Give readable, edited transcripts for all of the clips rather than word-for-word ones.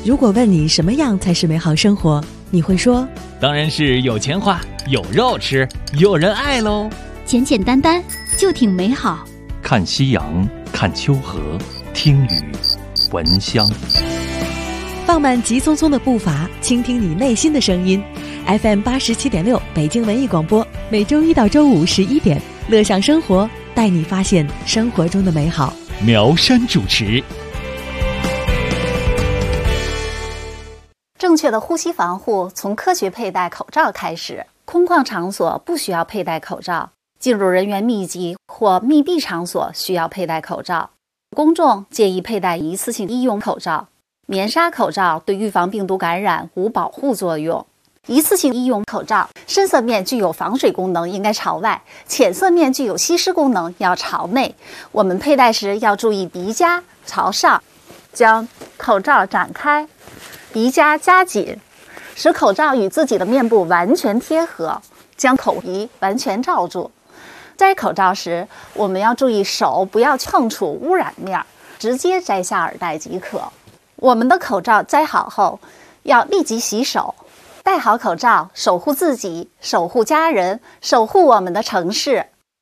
如果问你什么样才是美好生活，你会说当然是有钱花，有肉吃，有人爱喽。 简简单单就挺美好。 看夕阳，看秋河，听雨，闻香。 放慢急匆匆的步伐，倾听你内心的声音。FM 87.6北京文艺广播，每周一到周五11点，乐享生活，带你发现生活中的美好。 苗山主持。 正确的呼吸防护从科学佩戴口罩开始。空旷场所不需要佩戴口罩，进入人员密集或密闭场所需要佩戴口罩。公众建议佩戴一次性医用口罩。棉纱口罩对预防病毒感染无保护作用。一次性医用口罩深色面具有防水功能，应该朝外；浅色面具有吸湿功能，要朝内。我们佩戴时要注意鼻夹朝上，将口罩展开，鼻夹夹紧，使口罩与自己的面部完全贴合，将口鼻完全罩住。摘口罩时，我们要注意手不要碰触污染面，直接摘下耳带即可。我们的口罩摘好后，要立即洗手。戴好口罩，守护自己，守护家人，守护我们的城市。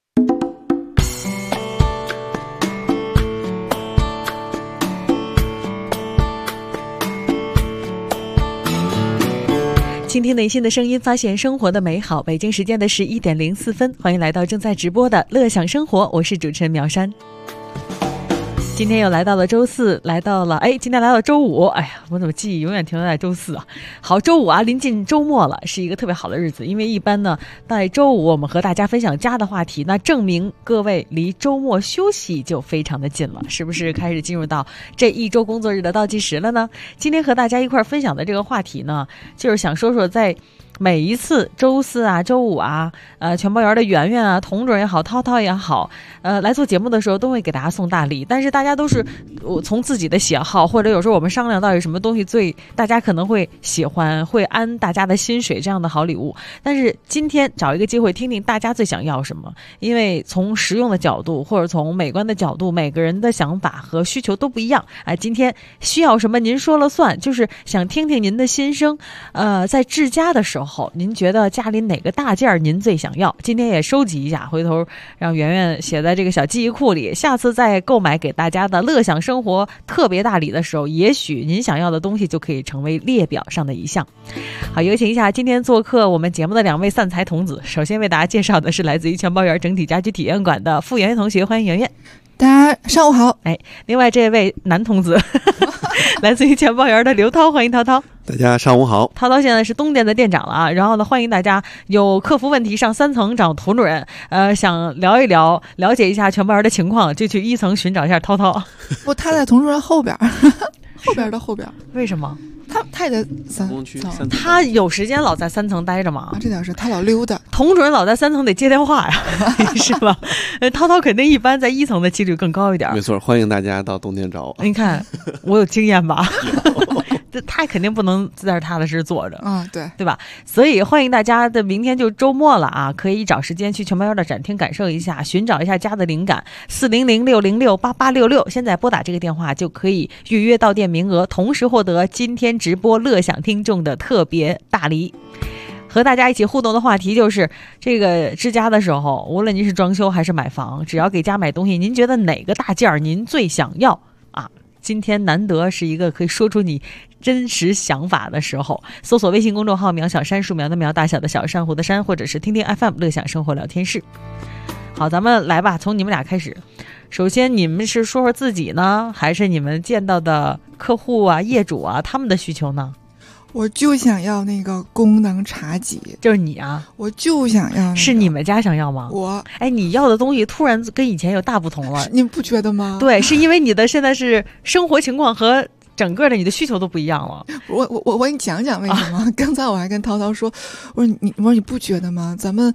倾听内心的声音，发现生活的美好。北京时间的11点04分，欢迎来到正在直播的乐享生活，我是主持人苗山。今天又来到了周四，今天来到周五，我怎么记忆永远停留在周四啊？好，周五啊，临近周末了，是一个特别好的日子，因为一般呢，在周五我们和大家分享家的话题，那证明各位离周末休息就非常的近了，是不是开始进入到这一周工作日的倒计时了呢？今天和大家一块分享的这个话题呢，就是想说说在每一次周四啊、周五啊，全包园的圆圆啊、童主任也好、涛涛也好，来做节目的时候都会给大家送大礼，但是大家都是从自己的喜好，或者有时候我们商量到底什么东西大家可能会喜欢，会安大家的薪水这样的好礼物。但是今天找一个机会听听大家最想要什么，因为从实用的角度或者从美观的角度，每个人的想法和需求都不一样。今天需要什么您说了算，就是想听听您的心声。在治家的时候，您觉得家里哪个大件您最想要？今天也收集一下，回头让圆圆写在这个小记忆库里，下次再购买给大家的乐享生活特别大礼的时候，也许您想要的东西就可以成为列表上的一项。好，有请一下今天做客我们节目的两位散财童子。首先为大家介绍的是来自于全包园整体家居体验馆的傅圆圆同学，欢迎圆圆。 大家上午好。 另外这位男童子来自于全包园的刘涛，欢迎涛涛。 大家上午好。 涛涛现在是东店的店长了啊，然后呢，欢迎大家有客服问题上3层找童主任，想聊一聊，了解一下全包园的情况，就去1层寻找一下涛涛。 不，他在童主任后边，后边的后边。为什么？他也在3层。 他有时间老在3层待着吗？ 这点是他老溜达。 童主任老在3层得接电话呀，是吧？涛涛肯定一般在1层的几率更高一点。 没错，欢迎大家到东店找我。 你看我有经验吧？他肯定不能自在踏踏实实坐着，对吧？所以欢迎大家的明天就周末了啊，可以找时间去全包园的展厅感受一下，寻找一下家的灵感。400-606-8866，现在拨打这个电话就可以预约到店名额，同时获得今天直播乐享听众的特别大礼。和大家一起互动的话题就是这个治家的时候，无论您是装修还是买房，只要给家买东西，您觉得哪个大件您最想要啊？今天难得是一个可以说出你真实想法的时候，搜索微信公众号苗小山，树苗的苗，大小的小，珊瑚的珊，或者是听听 FM 乐享生活聊天室。好，咱们来吧，从你们俩开始。首先你们是说说自己呢，还是你们见到的客户啊、业主啊他们的需求呢？ 我就想要那个功能茶几。 就是你啊？ 我就想要、那个、 是你们家想要吗？你要的东西突然跟以前有大不同了， 你不觉得吗？ 对，是因为你的现在是生活情况和整个的你的需求都不一样了。 我给你讲讲为什么。刚才我还跟涛涛说，我说你不觉得吗？咱们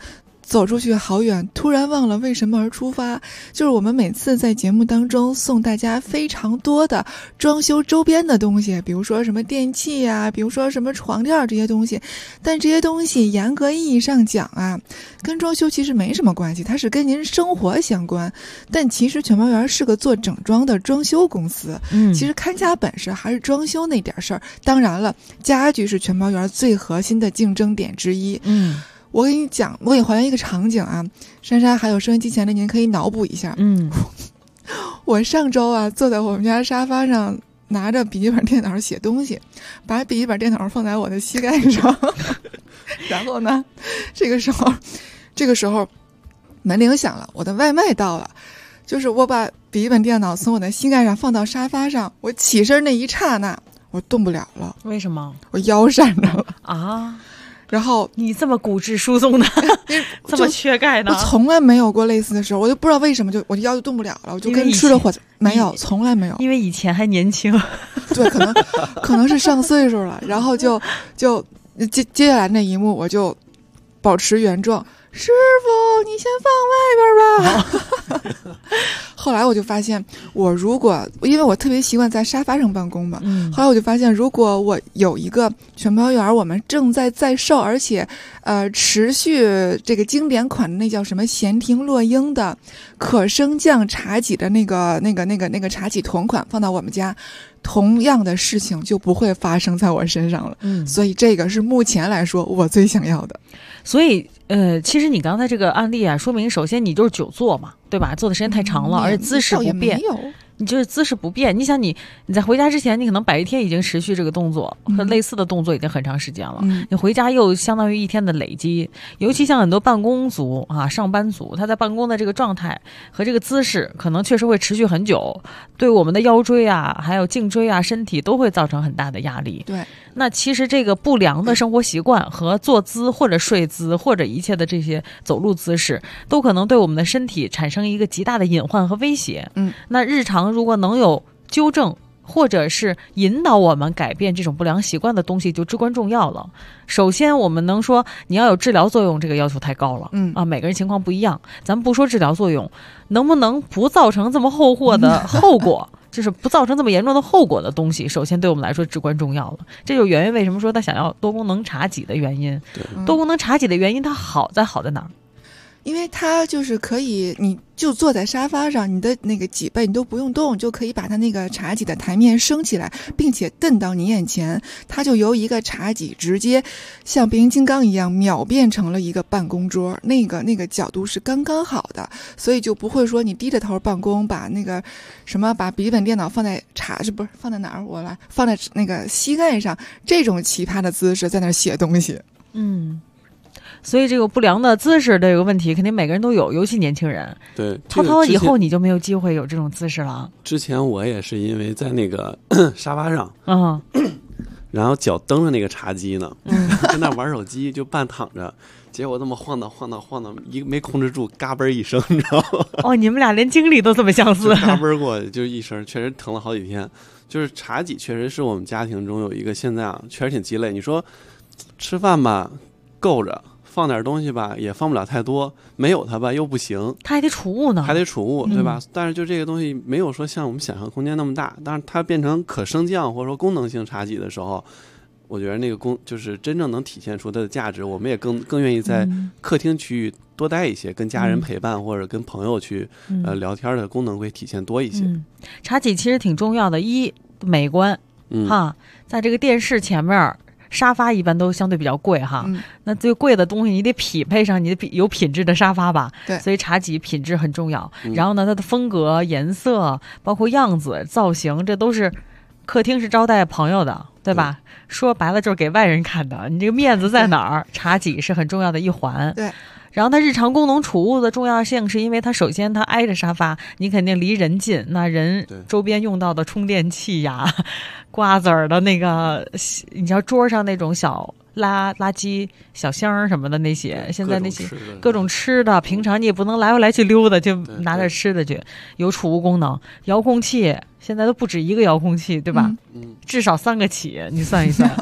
走出去好远，突然忘了为什么而出发。就是我们每次在节目当中送大家非常多的装修周边的东西，比如说什么电器啊，比如说什么床垫这些东西，但这些东西严格意义上讲啊，跟装修其实没什么关系，它是跟您生活相关。但其实全毛园是个做整装的装修公司，其实看家本事还是装修那点事儿。当然了，家具是全毛园最核心的竞争点之一。我给你讲，我给你还原一个场景啊，珊珊还有收音机前的您可以脑补一下。我上周啊坐在我们家沙发上，拿着笔记本电脑写东西，把笔记本电脑放在我的膝盖上然后呢这个时候门铃响了，我的外卖到了。就是我把笔记本电脑从我的膝盖上放到沙发上，我起身那一刹那我动不了了。 为什么？ 我腰闪着了啊！ 然后你这么骨质疏松的这么缺钙呢？ 我从来没有过类似的时候，我就不知道为什么我腰就动不了了，我就跟吃了火没有，从来没有。 因为以前还年轻对，可能是上岁数了。然后就接下来那一幕我就保持原状，师傅你先放外边吧后来我就发现，因为我特别习惯在沙发上办公嘛，后来我就发现，如果我有一个全毛园我们正在售，而且持续这个经典款的那叫什么闲庭落英的可升降茶几的那个茶几同款放到我们家，同样的事情就不会发生在我身上了。所以这个是目前来说我最想要的。 所以其实你刚才这个案例啊，说明首先你就是久坐嘛，对吧？坐的时间太长了，而且姿势不变。你就是姿势不变，你想你在回家之前，你可能白天已经持续这个动作和类似的动作已经很长时间了，你回家又相当于一天的累积。尤其像很多办公族啊、上班族，他在办公的这个状态和这个姿势可能确实会持续很久，对我们的腰椎啊还有颈椎啊身体都会造成很大的压力。 对， 那其实这个不良的生活习惯和坐姿或者睡姿或者一切的这些走路姿势都可能对我们的身体产生一个极大的隐患和威胁。那日常如果能有纠正或者是引导我们改变这种不良习惯的东西就至关重要了。首先我们能说你要有治疗作用，这个要求太高了。每个人情况不一样，咱们不说治疗作用，能不能不造成这么后祸的后果就是不造成这么严重的后果的东西，首先对我们来说至关重要了。这就是圆圆为什么说他想要多功能茶几的原因。多功能茶几的原因它好在哪儿？ 因为它就是可以，你就坐在沙发上，你的那个脊背你都不用动，就可以把它那个茶几的台面升起来，并且蹬到你眼前，它就由一个茶几直接像变形金刚一样秒变成了一个办公桌，那个角度是刚刚好的，所以就不会说你低着头办公，把那个什么把笔记本电脑放在放在哪儿？我来放在那个膝盖上，这种奇葩的姿势在那儿写东西。 所以这个不良的姿势的这个问题肯定每个人都有，尤其年轻人。 对， 涛涛以后你就没有机会有这种姿势了。 之前我也是因为在那个沙发上然后脚蹬着那个茶几呢，跟那玩手机就半躺着，结果这么晃荡，一没控制住，嘎嘣一声，你知道吗？ 你们俩连经历都这么相似。 嘎嘣过就一声，确实疼了好几天。就是茶几确实是我们家庭中有一个现在啊，确实挺鸡肋。你说吃饭吧够着，放点东西吧也放不了太多，没有它吧又不行， 它还得储物呢， 对吧？但是就这个东西没有说像我们想象空间那么大，但是它变成可升降或者说功能性茶几的时候，我觉得那个就是真正能体现出它的价值，我们也更愿意在客厅区域多待一些，跟家人陪伴或者跟朋友去聊天的功能会体现多一些。 茶几其实挺重要的，一美观在这个电视前面。沙发一般都相对比较贵哈，那最贵的东西你得匹配上你得有品质的沙发吧， 对， 所以茶几品质很重要。然后呢，它的风格、颜色，包括样子、造型，这都是客厅是招待朋友的，对吧？说白了就是给外人看的，你这个面子在哪儿？茶几是很重要的一环。 对。 然后它日常功能储物的重要性是因为它首先它挨着沙发，你肯定离人近，那人周边用到的充电器呀、瓜子儿的那个，你知道桌上那种小垃圾小箱什么的那些，现在那些各种吃的，平常你也不能来回来去溜达，就拿点吃的去，有储物功能。遥控器现在都不止一个遥控器，对吧？至少3个起，你算一算。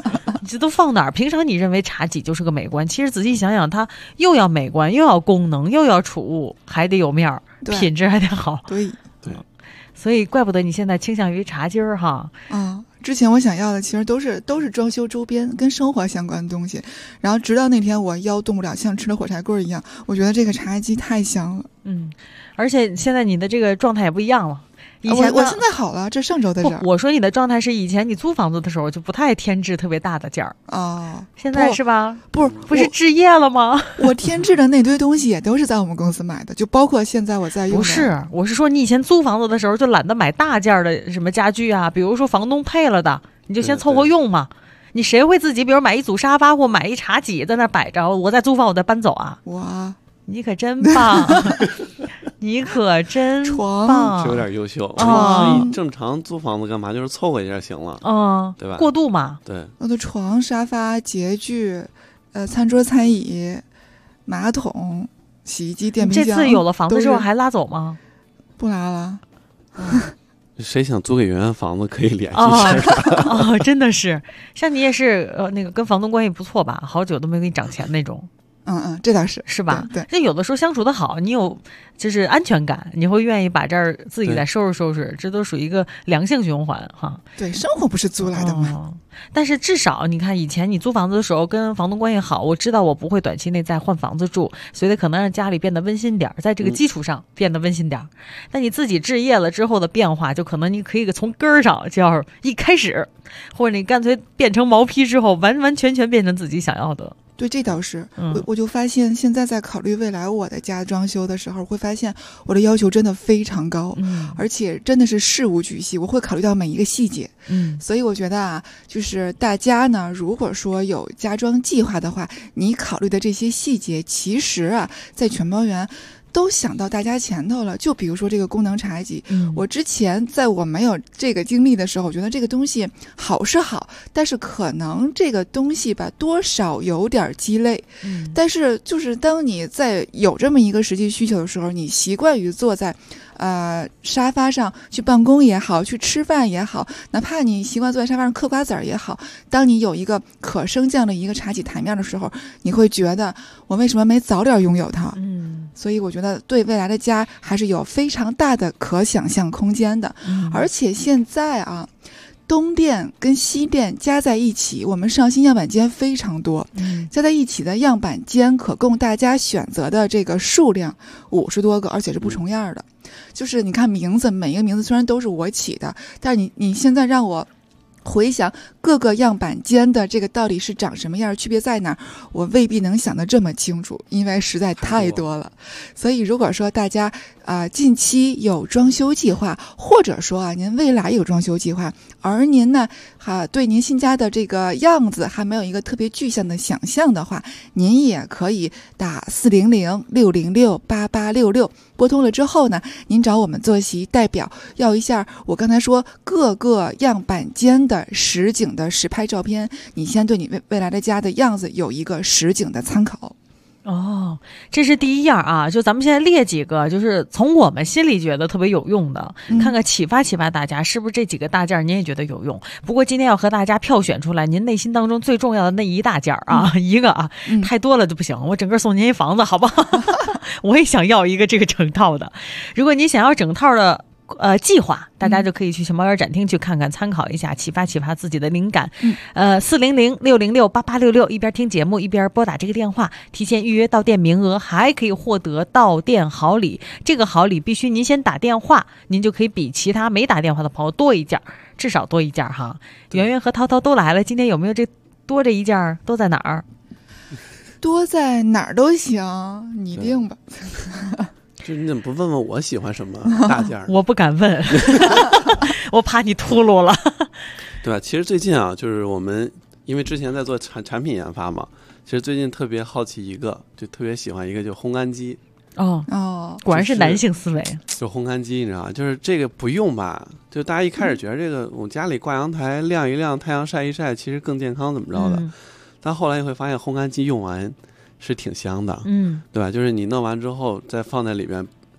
你这都放哪儿？平常你认为茶几就是个美观，其实仔细想想，它又要美观，又要功能，又要储物，还得有面儿，品质还得好。 对， 所以怪不得你现在倾向于茶几儿哈。 之前我想要的其实都是装修周边跟生活相关的东西，然后直到那天我腰动不了，像吃了火柴棍一样，我觉得这个茶几太香了。 而且现在你的这个状态也不一样了。以前我现在好了，这上周的事儿。 我说你的状态是以前你租房子的时候就不太添置特别大的件儿现在是吧？不是置业了吗？ 我添置的那堆东西也都是在我们公司买的，就包括现在我在用的。 不是，我是说你以前租房子的时候就懒得买大件的什么家具啊，比如说房东配了的，你就先凑合用嘛。你谁会自己比如买一组沙发或买一茶几在那摆着，我在租房我再搬走啊？你可真棒。你可真棒， 是有点优秀。所以正常租房子干嘛？就是凑合一下行了，对吧？ 过渡嘛。 对， 我的床、沙发、洁具，餐桌、餐椅、马桶、洗衣机、电冰箱。 这次有了房子之后还拉走吗？ 不拉了。 谁想租给圆圆房子可以联系一下。 真的是，像你也是那个跟房东关系不错吧？好久都没给你涨钱那种。 这倒是吧？ 对， 那有的时候相处的好，你有就是安全感，你会愿意把这儿自己再收拾收拾，这都属于一个良性循环哈。 对，生活不是租来的吗？ 但是至少你看，以前你租房子的时候跟房东关系好，我知道我不会短期内再换房子住，所以可能让家里变得温馨点，在这个基础上变得温馨点。但你自己置业了之后的变化，就可能你可以从根儿上就要一开始，或者你干脆变成毛坯之后，完完全全变成自己想要的。 对，这倒是，我就发现现在在考虑未来我的家装修的时候，会发现我的要求真的非常高，而且真的是事无巨细，我会考虑到每一个细节。所以我觉得就是大家呢，如果说有家装计划的话，你考虑的这些细节，其实在全包园都想到大家前头了。就比如说这个功能茶几，我之前在我没有这个经历的时候，我觉得这个东西好是好，但是可能这个东西吧多少有点鸡肋。但是就是当你在有这么一个实际需求的时候，你习惯于坐在沙发上去办公也好，去吃饭也好，哪怕你习惯坐在沙发上嗑瓜子儿也好，当你有一个可升降的一个茶几台面的时候，你会觉得我为什么没早点拥有它？所以我觉得对未来的家还是有非常大的可想象空间的。而且现在东店跟西店加在一起，我们上新样板间非常多，加在一起的样板间可供大家选择的这个数量50多个，而且是不重样的。就是你看名字，每一个名字虽然都是我起的，但是你现在让我回想各个样板间的这个到底是长什么样，区别在哪儿，我未必能想得这么清楚，因为实在太多了。所以如果说大家近期有装修计划，或者说您未来有装修计划，而您呢对您新家的这个样子还没有一个特别具象的想象的话，您也可以打400-606-8866，拨通了之后呢，您找我们坐席代表要一下我刚才说各个样板间的实景的实拍照片，你先对你未来的家的样子有一个实景的参考。 这是第一样就咱们现在列几个，就是从我们心里觉得特别有用的，看看启发大家是不是这几个大件您也觉得有用。不过今天要和大家票选出来您内心当中最重要的那一大件一个太多了就不行，我整个送您一房子好不好？我也想要一个这个整套的。如果你想要整套的计划，大家就可以去全包园展厅去看看，参考一下，启发自己的灵感。400-606-8866，一边听节目一边拨打这个电话，提前预约到店名额，还可以获得到店好礼。这个好礼必须您先打电话，您就可以比其他没打电话的朋友多一件，至少多一件哈。圆圆和涛涛都来了，今天有没有多这一件？都在哪儿？ 多在哪儿都行，你定吧。 就你怎么不问问我喜欢什么大件？ 我不敢问，我怕你秃噜了， 对吧？其实最近就是我们因为之前在做产品研发嘛，其实最近特别好奇一个，就特别喜欢一个，就烘干机。 果然是男性思维。 就烘干机，你知道吗？就是这个不用吧？就大家一开始觉得这个我家里挂阳台晾一晾，太阳晒一晒，其实更健康，怎么着的？但后来你会发现，烘干机用完是挺香的，对吧？就是你弄完之后再放在里边，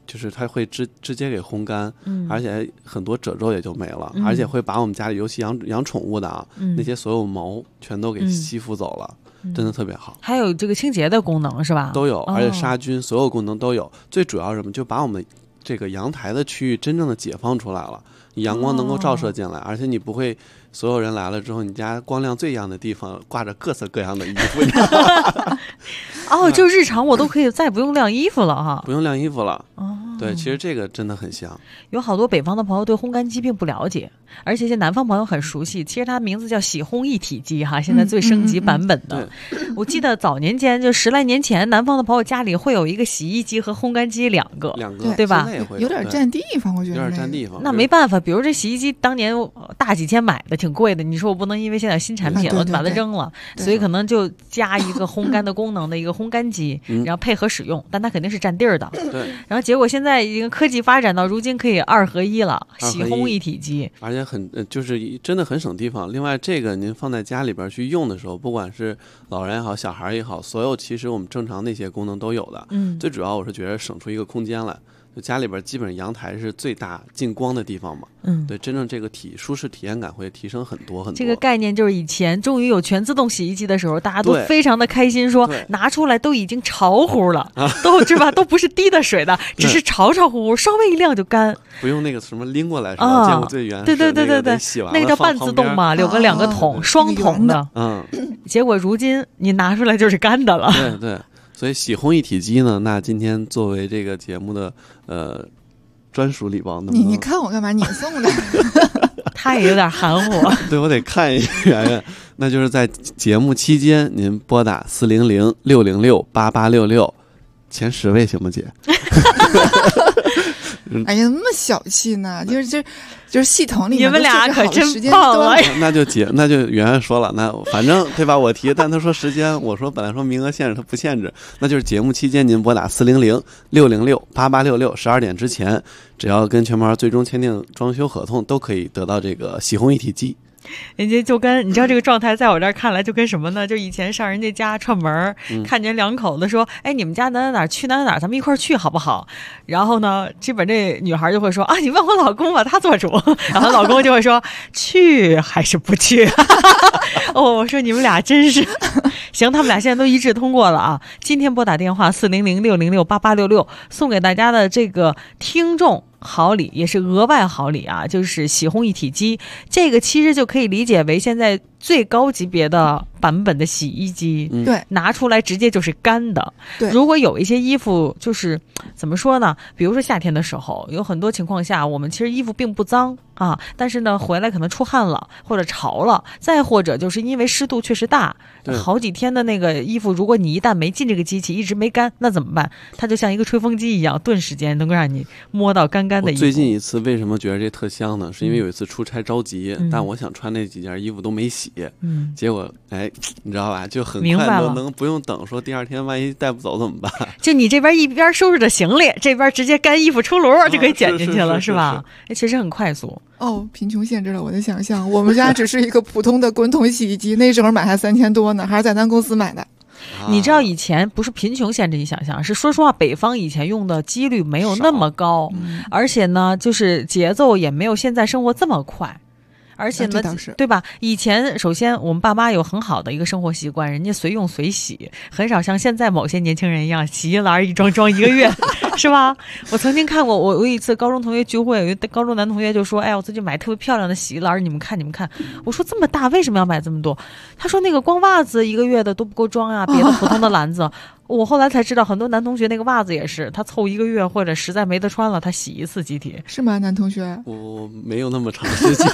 就是它会直接给烘干，而且很多褶皱也就没了，而且会把我们家里尤其养宠物的啊，那些所有毛全都给吸附走了。真的特别好， 还有这个清洁的功能是吧？ 都有，而且杀菌所有功能都有。最主要是什么？就把我们这个阳台的区域真正的解放出来了，阳光能够照射进来，而且你不会所有人来了之后，你家光亮最亮的地方挂着各色各样的衣服。 就日常我都可以再不用晾衣服了哈， 不用晾衣服了。对，其实这个真的很香。 有好多北方的朋友对烘干机并不了解，而且一些南方朋友很熟悉。其实它名字叫洗烘一体机哈，现在最升级版本的。我记得早年间就10来年前，南方的朋友家里会有一个洗衣机和烘干机两个，对吧？ 有点占地方，我觉得有点占地方。 那没办法，比如这洗衣机当年大几千买的，挺贵的。你说我不能因为现在新产品了就把它扔了，所以可能就加一个烘干的功能的一个烘干机，然后配合使用，但它肯定是占地儿的。 对。 然后结果现在已经科技发展到如今可以2合1了，洗烘一体机， 而且就是真的很省地方。另外，这个您放在家里边去用的时候，不管是老人也好，小孩也好，所有其实我们正常那些功能都有的。最主要我是觉得省出一个空间来。就家里边基本上阳台是最大进光的地方嘛，对，真正这个舒适体验感会提升很多很多。 这个概念就是以前终于有全自动洗衣机的时候，大家都非常的开心，说拿出来都已经潮乎了，都是吧，都不是滴的水的，只是潮乎乎，稍微一晾就干， 不用那个什么拎过来是吧？见过最原始， 对， 洗完那个叫半自动嘛，有个2个桶，双桶的，结果如今你拿出来就是干的了， 对。所以洗烘一体机呢，那今天作为这个节目的专属礼包， 你看我干嘛？你送的， 他也有点含糊。 对，我得看一眼。那就是在节目期间，您拨打400-606-8866，前10位行吗，姐？ 哎呀，那么小气呢？就是系统里面你们俩可真棒了。 那就圆圆说了，那反正对吧？我提，但他说时间，我说本来说名额限制，他不限制，那就是节目期间您拨打400-606-8866，12点之前，只要跟全毛最终签订装修合同，都可以得到这个洗烘一体机。 人家就跟你知道这个状态，在我这儿看来就跟什么呢？就以前上人家家串门，看见2口子说：“哎，你们家哪去哪，咱们一块儿去好不好？”然后呢，基本这女孩就会说：“啊，你问我老公吧，他做主。”然后老公就会说：“去还是不去？”我说你们俩真是行，他们俩现在都一致通过了啊！今天拨打电话400-606-8866，送给大家的这个听众好礼，也是额外好礼啊，就是洗烘一体机。这个其实就可以理解为现在最高级别的版本的洗衣机， 对， 拿出来直接就是干的。 对， 如果有一些衣服就是怎么说呢？比如说夏天的时候，有很多情况下我们其实衣服并不脏啊，但是呢回来可能出汗了或者潮了，再或者就是因为湿度确实大，好几天的那个衣服，如果你一旦没进这个机器，一直没干，那怎么办？它就像一个吹风机一样，顿时间能够让你摸到干的衣服。 最近一次为什么觉得这特香呢？是因为有一次出差着急，但我想穿那几件衣服都没洗，结果你知道吧，就很快都能不用等，说第2天万一带不走怎么办？ 就你这边一边收拾着行李，这边直接干衣服出炉就可以捡进去了，是吧？其实很快速。 贫穷限制了我的想象。我们家只是一个普通的滚筒洗衣机，那时候买还3000多呢，还是在咱公司买的。 你知道以前不是贫穷限制你想象，是说实话，北方以前用的几率没有那么高，而且呢，就是节奏也没有现在生活这么快。而且呢，对吧？以前首先我们爸妈有很好的一个生活习惯，人家随用随洗，很少像现在某些年轻人一样洗衣篮一装1个月，是吧？我曾经看过，我有一次高中同学聚会，有一高中男同学就说：“哎，我最近买特别漂亮的洗衣篮，你们看。”我说：“这么大，为什么要买这么多？”他说：“那个光袜子1个月的都不够装呀，别的普通的篮子。”我后来才知道，很多男同学那个袜子也是，他凑1个月或者实在没得穿了，他洗一次集体。 是吗，男同学？ 我没有那么长时间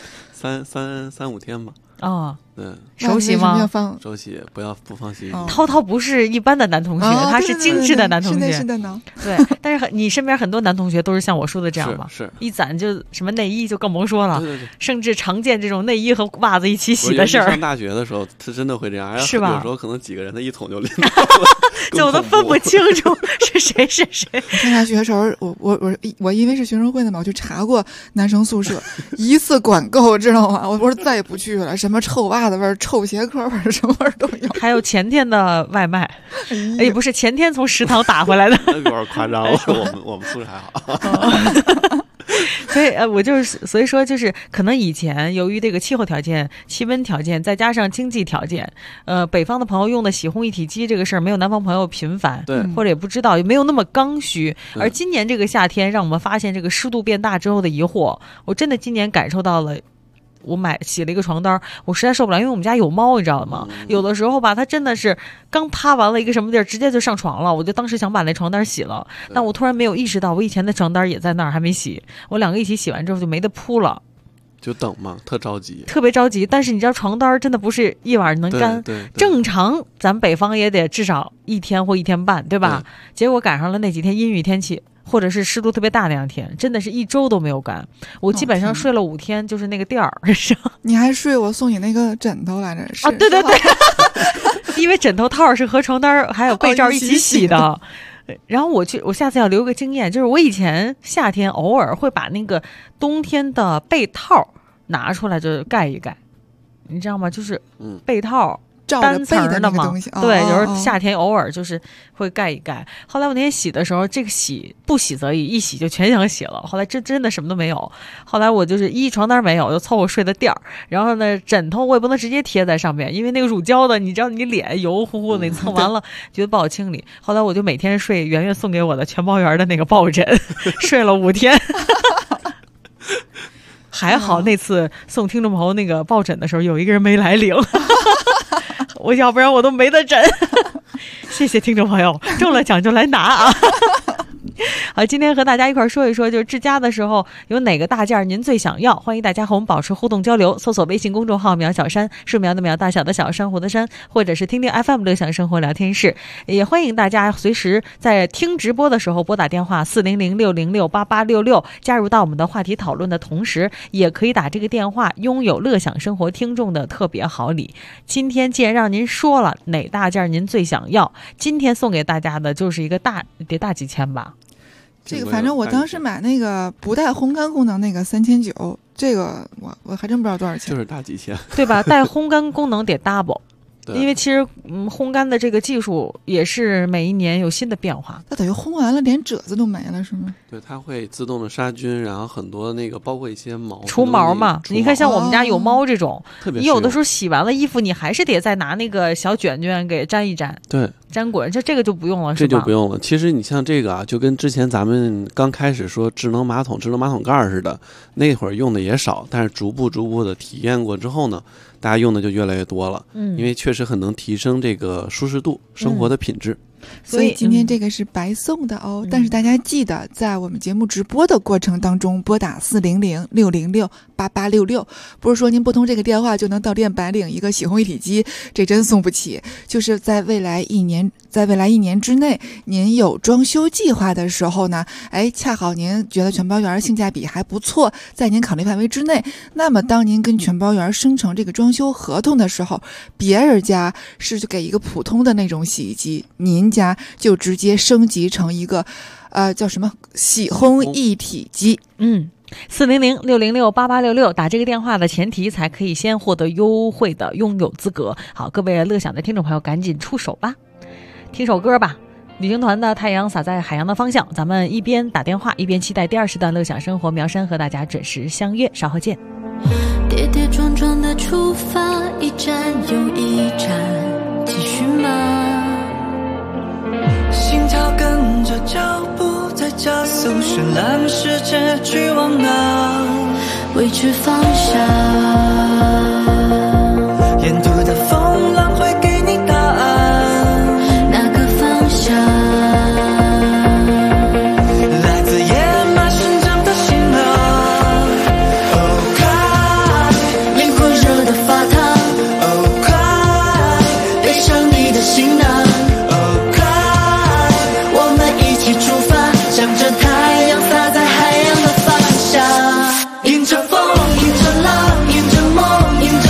，3-5天吧。对， 手洗吗？ 手洗，不放洗衣机。 涛不是一般的男同学，他是精致的男同学。 是的呢。 对，但是你身边很多男同学都是像我说的这样吧？ 是一攒就什么内衣就更甭说了， 对， 甚至常见这种内衣和袜子一起洗的事儿。 上大学的时候，他真的会这样， 是吧？ 有时候可能几个人的一桶就拎到了， 就我都分不清楚是谁。 上大学的时候，我因为是学生会的嘛，我就查过男生宿舍，一次管够这道吗？我说再也不去了，什么臭袜子味儿、臭鞋壳味儿，什么味儿都有。 还有前天的外卖，哎，不是前天从食堂打回来的， 那有点夸张了。我们宿舍还好。 所以我就是所以说就是可能以前由于这个气候条件、气温条件，再加上经济条件，北方的朋友用的洗烘一体机这个事儿没有南方朋友频繁， 对， 或者也不知道，也没有那么刚需。而今年这个夏天，让我们发现这个湿度变大之后的疑惑，我真的今年感受到了。我洗了一个床单，我实在受不了，因为我们家有猫，你知道吗？有的时候吧，它真的是刚趴完了一个什么地儿，直接就上床了。我就当时想把那床单洗了，但我突然没有意识到，我以前的床单也在那儿还没洗。我两个一起洗完之后就没得铺了， 就等嘛，特着急， 特别着急。但是你知道床单真的不是一晚能干， 对， 正常咱们北方也得至少1天或1天半，对吧？结果赶上了那几天阴雨天气。或者是湿度特别大那2天，真的是1周都没有干。我基本上睡了5天，就是那个垫儿上。 你还睡我送你那个枕头来着？ 啊，对对对，因为枕头套是和床单还有被罩一起洗的。然后我下次要留个经验，就是我以前夏天偶尔会把那个冬天的被套拿出来就盖一盖，你知道吗？就是被套。单层的嘛，对，有时候夏天偶尔就是会盖一盖。后来我那天洗的时候，这个不洗则已，一洗就全想洗了。后来真的什么都没有。后来我就是床单没有，就凑合睡的垫儿。然后呢，枕头我也不能直接贴在上面，因为那个乳胶的，你知道你脸油乎乎的，你蹭完了觉得不好清理。后来我就每天睡圆圆送给我的全包圆的那个抱枕，睡了5天。还好那次送听众朋友那个抱枕的时候，有一个人没来领。我要不然我都没得枕。谢谢听众朋友，中了奖就来拿啊。好，今天和大家一块说一说，就是治家的时候有哪个大件您最想要？欢迎大家和我们保持互动交流，搜索微信公众号苗小山，树苗的苗，大小的小，珊瑚的珊，或者是听听 FM 乐享生活聊天室。也欢迎大家随时在听直播的时候拨打电话400-606-8866，加入到我们的话题讨论的同时，也可以打这个电话拥有乐享生活听众的特别好礼。今天既然让您说了哪大件您最想要，今天送给大家的就是一个得大几千吧。 这个反正我当时买那个不带烘干功能那个3900，这个我还真不知道多少钱， 就是大几千， 对吧？带烘干功能得 double。因为其实烘干的这个技术也是每一年有新的变化。 那等于烘完了连褶子都没了是吗？ 对，它会自动的杀菌，然后很多那个包括一些除毛嘛。你看像我们家有猫这种， 你有的时候洗完了衣服，你还是得再拿那个小卷卷给粘一粘， 对， 粘滚。这个就不用了， 这就不用了。其实你像这个啊，就跟之前咱们刚开始说智能马桶盖似的，那会儿用的也少，但是逐步的体验过之后呢，大家用的就越来越多了。因为确实很能提升这个舒适度、生活的品质。 所以今天这个是白送的哦，但是大家记得在我们节目直播的过程当中拨打400-606-8866，不是说您拨通这个电话就能到店白领一个洗烘一体机，这真送不起。就是在未来一年之内，您有装修计划的时候呢，恰好您觉得全包园性价比还不错，在您考虑范围之内，那么当您跟全包园生成这个装修合同的时候，别人家是给一个普通的那种洗衣机，您家就直接升级成一个叫什么洗烘一体机。 400-606-8866，打这个电话的前提才可以先获得优惠的拥有资格。好，各位乐享的听众朋友赶紧出手吧，听首歌吧，旅行团的《太阳洒在海洋的方向》。咱们一边打电话一边期待第2时段乐享生活，苗山和大家准时相约，稍后见。 跌跌撞撞的出发，一站又一站，继续吗？心跳跟着脚步在加速，绚烂世界去往哪？未知方向，沿途的风浪会给你答案。哪个方向？来自野马生长的行囊。Oh cry， 灵魂热得发烫。Oh cry， 背上你的行囊。向着太阳洒在海洋的方向，迎着风，迎着浪，迎着梦，迎着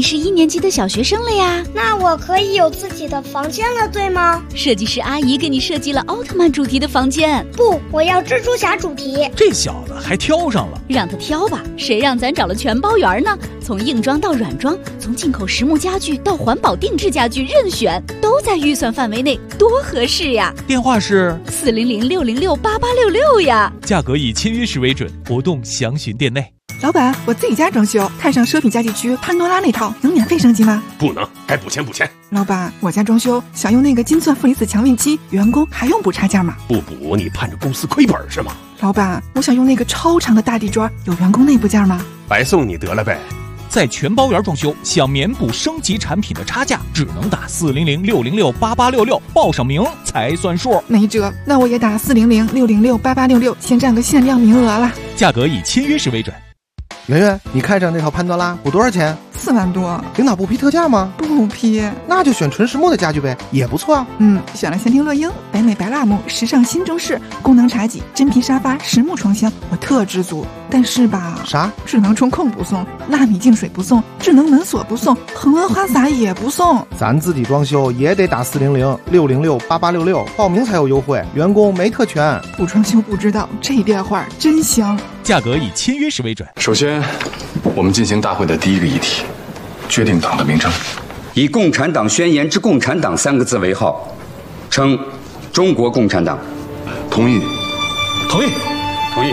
是1年级的小学生了呀， 那我可以有自己的房间了，对吗？ 设计师阿姨给你设计了奥特曼主题的房间。 不，我要蜘蛛侠主题。 这小子还挑上了， 让他挑吧，谁让咱找了全包圆呢？从硬装到软装，从进口实木家具到环保定制家具，任选，都在预算范围内，多合适呀！ 电话是 400-606-8866呀， 价格以签约时为准，活动详询店内。 老板，我自己家装修，看上奢品家具区潘多拉那套，能免费升级吗？ 不能，该补钱补钱。 老板，我家装修想用那个金钻负离子强运机，员工还用补差价吗？ 不补你盼着公司亏本是吗？ 老板，我想用那个超长的大地砖，有员工内部价吗？ 白送你得了呗。 在全包圆装修，想免补升级产品的差价，只能打400-606-8866，报上名才算数。 没辙，那我也打400-606-8866，先占个限量名额了。 价格以签约时为准。 圆圆，你看上那套潘多拉补多少钱 ？4万多。 领导不批特价吗？ 不批。 那就选纯实木的家具呗，也不错啊。 选了仙庭乐英、北美白蜡木、时尚新中式、功能茶几、真皮沙发、实木床箱，我特知足。但是吧， 啥？ 智能中控不送，纳米净水不送，智能门锁不送，恒温花洒也不送。 咱自己装修也得打400-606-8866，报名才有优惠，员工没特权。 不装修不知道，这电话真香。 价格以签约时为准。 首先，我们进行大会的第一个议题，决定党的名称， 以共产党宣言之共产党3个字为号，称中国共产党。 同意。 同意。 同意。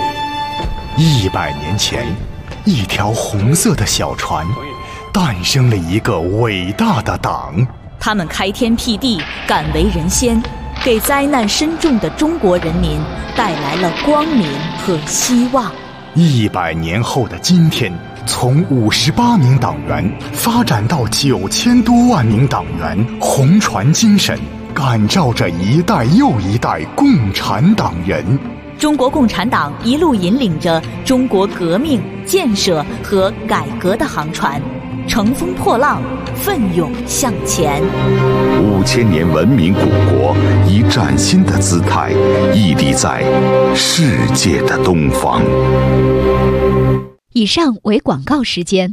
100年前，一条红色的小船，诞生了一个伟大的党。 他们开天辟地，敢为人先，给灾难深重的中国人民带来了光明和希望。 100年后的今天，从58名党员发展到9000多万名党员，红船精神感召着一代又一代共产党人。 中国共产党一路引领着中国革命、建设和改革的航船，乘风破浪，奋勇向前。 5000年文明古国以崭新的姿态屹立在世界的东方。 以上为广告时间。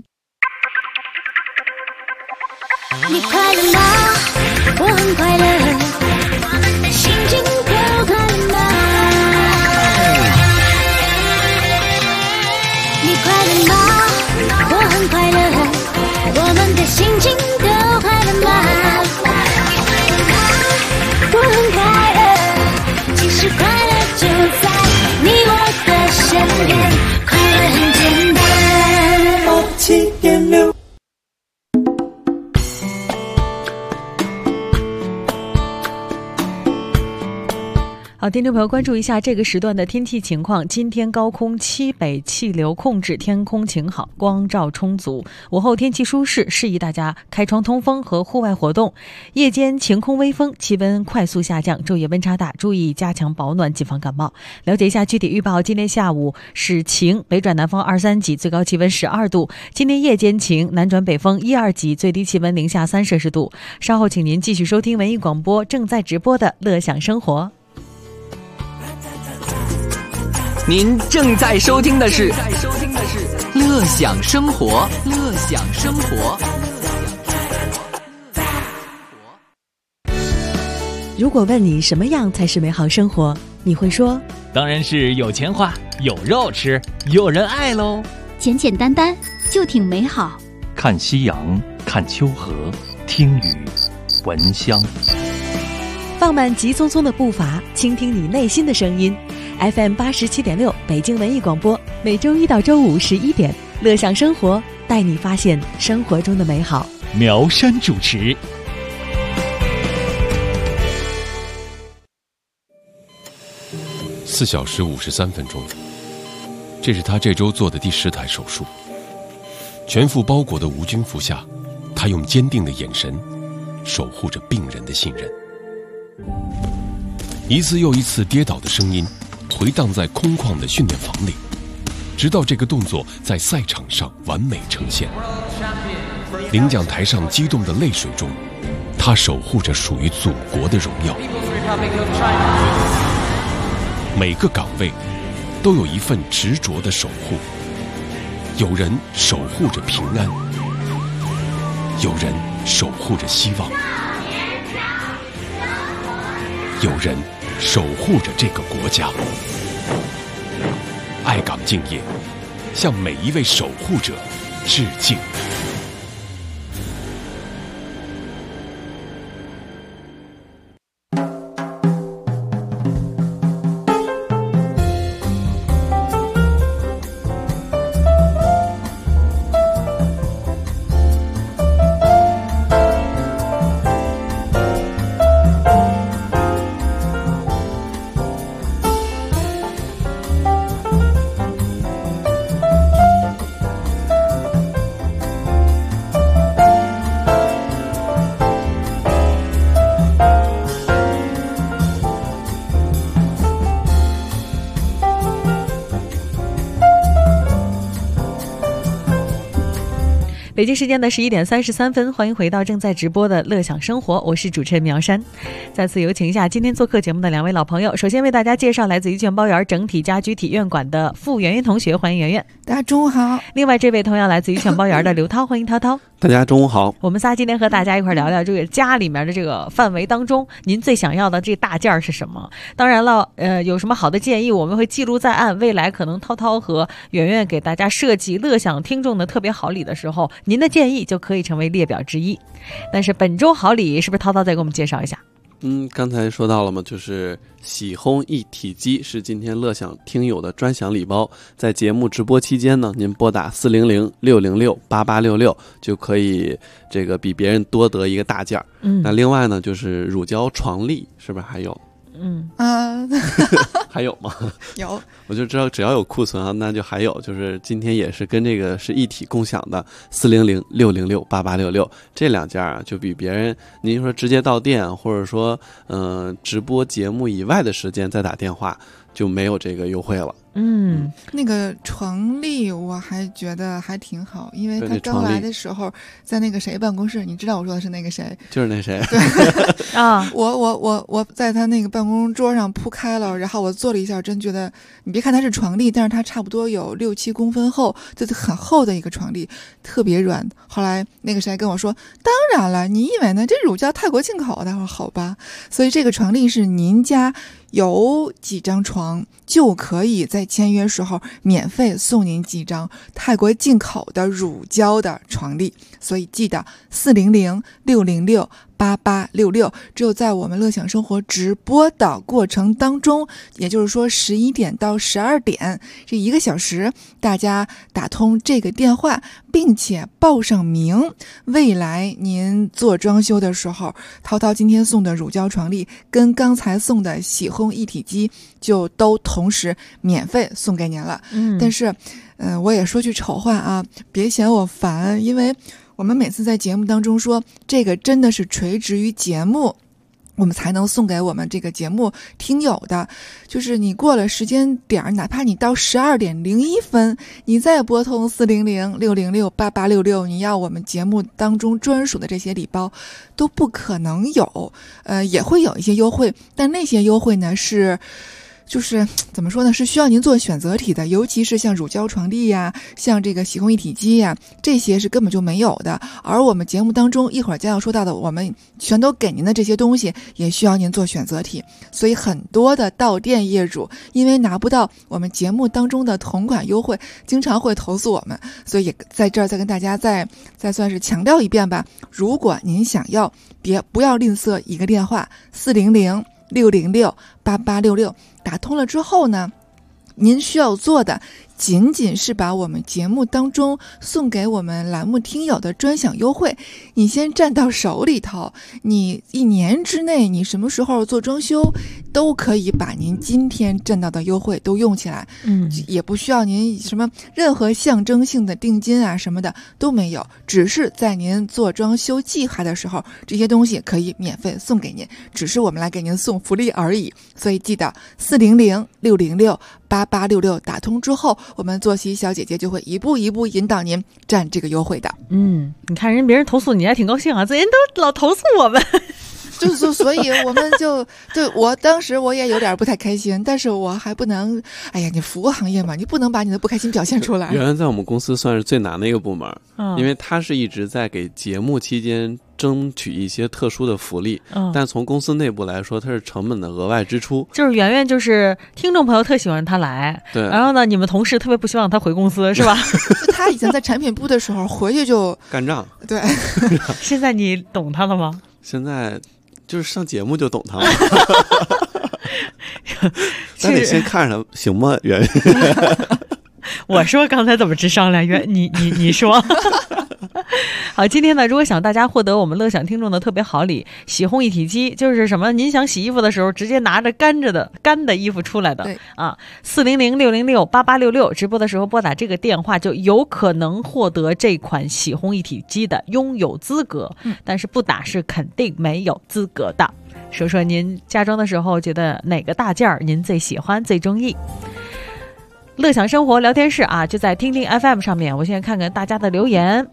你快乐吗？我很快乐，我们的心情都快乐吗？你快乐吗？我很快乐，我们的心情都快乐吗？我很快乐，其实快乐就在你我的身边，快乐很简单。87.6 好，听众朋友，关注一下这个时段的天气情况。今天高空西北气流控制，天空晴好，光照充足，午后天气舒适，适宜大家开窗通风和户外活动。夜间晴空微风，气温快速下降，昼夜温差大，注意加强保暖，谨防感冒。了解一下具体预报：今天下午是晴，北转南风2、3级，最高气温12度；今天夜间晴，南转北风1、2级，最低气温零下3摄氏度。稍后请您继续收听文艺广播正在直播的乐享生活。 您正在收听的是乐享生活，乐享生活。 如果问你什么样才是美好生活，你会说当然是有钱花，有肉吃，有人爱喽。 简简单单就挺美好。 看夕阳，看秋荷，听雨，闻香。 放慢急匆匆的步伐，倾听你内心的声音。FM 87.6北京文艺广播，每周一到周五11点，乐享生活，带你发现生活中的美好。 苗山主持。 4小时53分钟，这是他这周做的第10台手术。全副包裹的无菌服下，他用坚定的眼神守护着病人的信任。一次又一次跌倒的声音回荡在空旷的训练房里，直到这个动作在赛场上完美呈现。领奖台上激动的泪水中，他守护着属于祖国的荣耀。每个岗位都有一份执着的守护，有人守护着平安， 有人守护着希望，有人守护着这个国家。爱岗敬业，向每一位守护者致敬。 北京时间的11点33分，欢迎回到正在直播的乐享生活，我是主持人苗山。再次有请一下今天做客节目的两位老朋友，首先为大家介绍来自于全包园整体家居体院馆的傅圆圆同学，欢迎圆圆。 大家中午好。 另外这位同样来自于全包园的刘涛，欢迎涛涛。 大家中午好。 我们仨今天和大家一块聊聊这个家里面的这个范围当中，您最想要的这大件是什么？当然了，有什么好的建议我们会记录在案，未来可能涛涛和圆圆给大家设计乐享听众的特别好礼的时候，您的建议就可以成为列表之一。但是本周好礼是不是涛涛再给我们介绍一下？ 刚才说到了嘛，就是喜烘一体机是今天乐享听友的专享礼包。在节目直播期间呢，您拨打400-606-8866就可以这个比别人多得一个大件。那另外呢，就是乳胶床笠，是不是还有？还有吗？ 有， 我就知道只要有库存啊，那就还有。就是今天也是跟这个是一体共享的400-606-8866这两件啊，就比别人您说直接到店，或者说直播节目以外的时间再打电话，就没有这个优惠了。 那个床笠我还觉得还挺好，因为他刚来的时候在那个谁办公室，你知道我说的是那个谁？ 就是那谁。 对啊，我在他那个办公桌上铺开了，然后我坐了一下，真觉得你别看它是床笠，但是它差不多有6-7公分厚，就是很厚的一个床笠，特别软。后来那个谁跟我说，当然了，你以为呢？这乳胶泰国进口的。我说好吧，所以这个床笠是您家有几张床就可以在签约时候免费送您几张泰国进口的乳胶的床笠，所以记得400-606-8866，只有在我们乐享生活直播的过程当中，也就是说11点到12点这1个小时，大家打通这个电话，并且报上名，未来您做装修的时候，涛涛今天送的乳胶床笠跟刚才送的喜烘一体机就都同时免费送给您了。但是我也说句丑话啊，别嫌我烦，因为我们每次在节目当中说这个真的是垂直于节目我们才能送给我们这个节目听友的，就是你过了时间点，哪怕你到12点01分，你再拨通400-606-8866，你要我们节目当中专属的这些礼包都不可能有。也会有一些优惠，但那些优惠呢就是怎么说呢，是需要您做选择题的，尤其是像乳胶床笠呀，像这个喜烘一体机呀，这些是根本就没有的。而我们节目当中一会儿将要说到的，我们全都给您的这些东西，也需要您做选择题。所以很多的到店业主因为拿不到我们节目当中的同款优惠，经常会投诉我们，所以也在这儿再跟大家再算是强调一遍吧。如果您想要，不要吝啬一个电话400-606-8866，打通了之后呢，您需要做的仅仅是把我们节目当中送给我们栏目听友的专享优惠，你先占到手里头，你1年之内你什么时候做装修都可以把您今天占到的优惠都用起来。也不需要您什么任何象征性的定金啊什么的都没有，只是在您做装修计划的时候，这些东西可以免费送给您，只是我们来给您送福利而已。所以记得400-606-8866打通之后，我们坐席小姐姐就会一步一步引导您占这个优惠的。 你看别人投诉你还挺高兴啊，这人都老投诉我们。 所以我们对我当时我也有点不太开心，但是我还不能，哎呀，你服务行业嘛，你不能把你的不开心表现出来。 原来在我们公司算是最难的一个部门，因为他是一直在给节目期间争取一些特殊的福利，但从公司内部来说，它是成本的额外支出。 就是圆圆，就是听众朋友特喜欢他来， 对， 然后呢，你们同事特别不希望他回公司，是吧？ 他以前在产品部的时候，回去就干仗。 对， 现在你懂他了吗？ 现在就是上节目就懂他了。咱得先看着他行吗？圆圆。 我说刚才怎么直商量？你说。好，今天呢，如果想大家获得我们乐享听众的特别好礼，洗烘一体机，就是什么？您想洗衣服的时候，直接拿着干的衣服出来的啊，400-606-8866，直播的时候拨打这个电话，就有可能获得这款洗烘一体机的拥有资格，但是不打是肯定没有资格的。说说您加装的时候觉得哪个大件儿您最喜欢、最中意？乐享生活聊天室啊，就在听听 FM 上面。我现在看看大家的留言。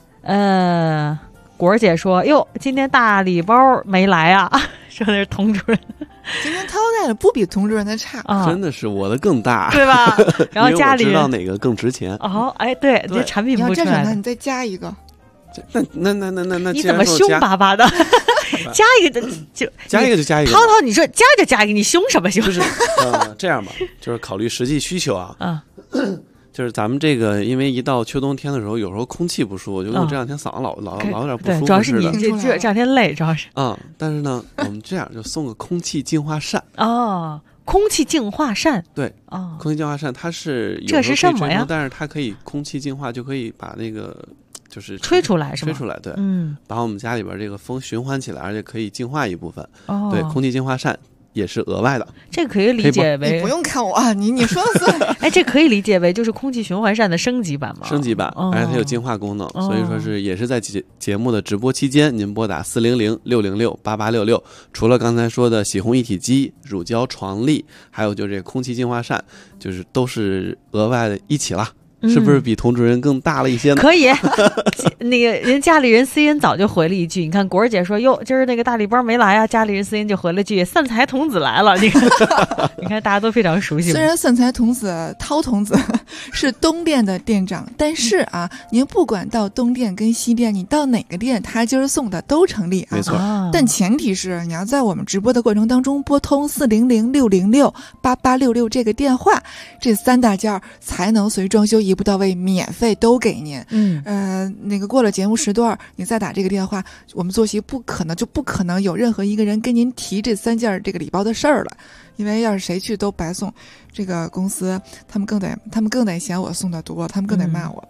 果儿姐说：“哟，今天大礼包没来啊？”说的是童主任。 今天掏带的不比童主任的差， 真的是我的更大， 对吧？然后家里人知道哪个更值钱。 哦，哎，对，这产品不出来的， 你再加一个。 那， 你怎么凶巴巴的？加一个就加一个就加一个。 涛，你说加就加一个，你凶什么凶？ 就是这样吧，就是考虑实际需求啊。就是咱们这个，因为一到秋冬天的时候，有时候空气不舒服，就跟我这两天嗓子老有点不舒服似的。 主要是你这两天累，主要是。 但是呢，我们这样就送个空气净化扇。 哦，空气净化扇。 对，空气净化扇它是这是什么呀？ 但是它可以空气净化，就可以把那个就是吹出来，是吗？ 吹出来，对，把我们家里边这个风循环起来，而且可以净化一部分。对，空气净化扇。也是额外的， 这个可以理解为你不用看我啊，你说的算。 哎，这可以理解为就是空气循环扇的升级版吗？ 升级版，而且它有净化功能，所以说是也是在节目的直播期间，您拨打400-606-8866，除了刚才说的洗烘一体机、乳胶床笠，还有就这空气净化扇，就是都是额外的一起了。是不是比童主任更大了一些呢？ 可以，那个人家里人思音早就回了一句，你看果儿姐说哟，今儿那个大礼包没来啊，家里人思音就回了句散财童子来了。你看，你看大家都非常熟悉。 虽然散财童子涛童子是东店的店长，但是啊，您不管到东店跟西店，你到哪个店，他今儿送的都成立啊。 没错， 但前提是你要在我们直播的过程当中拨通400-606-8866这个电话，这3大件才能随装修一步到位，免费都给您。那个过了节目时段，你再打这个电话，我们坐席不可能有任何一个人跟您提这3件这个礼包的事儿了，因为要是谁去都白送。这个公司他们更得嫌我送的多，他们更得骂我。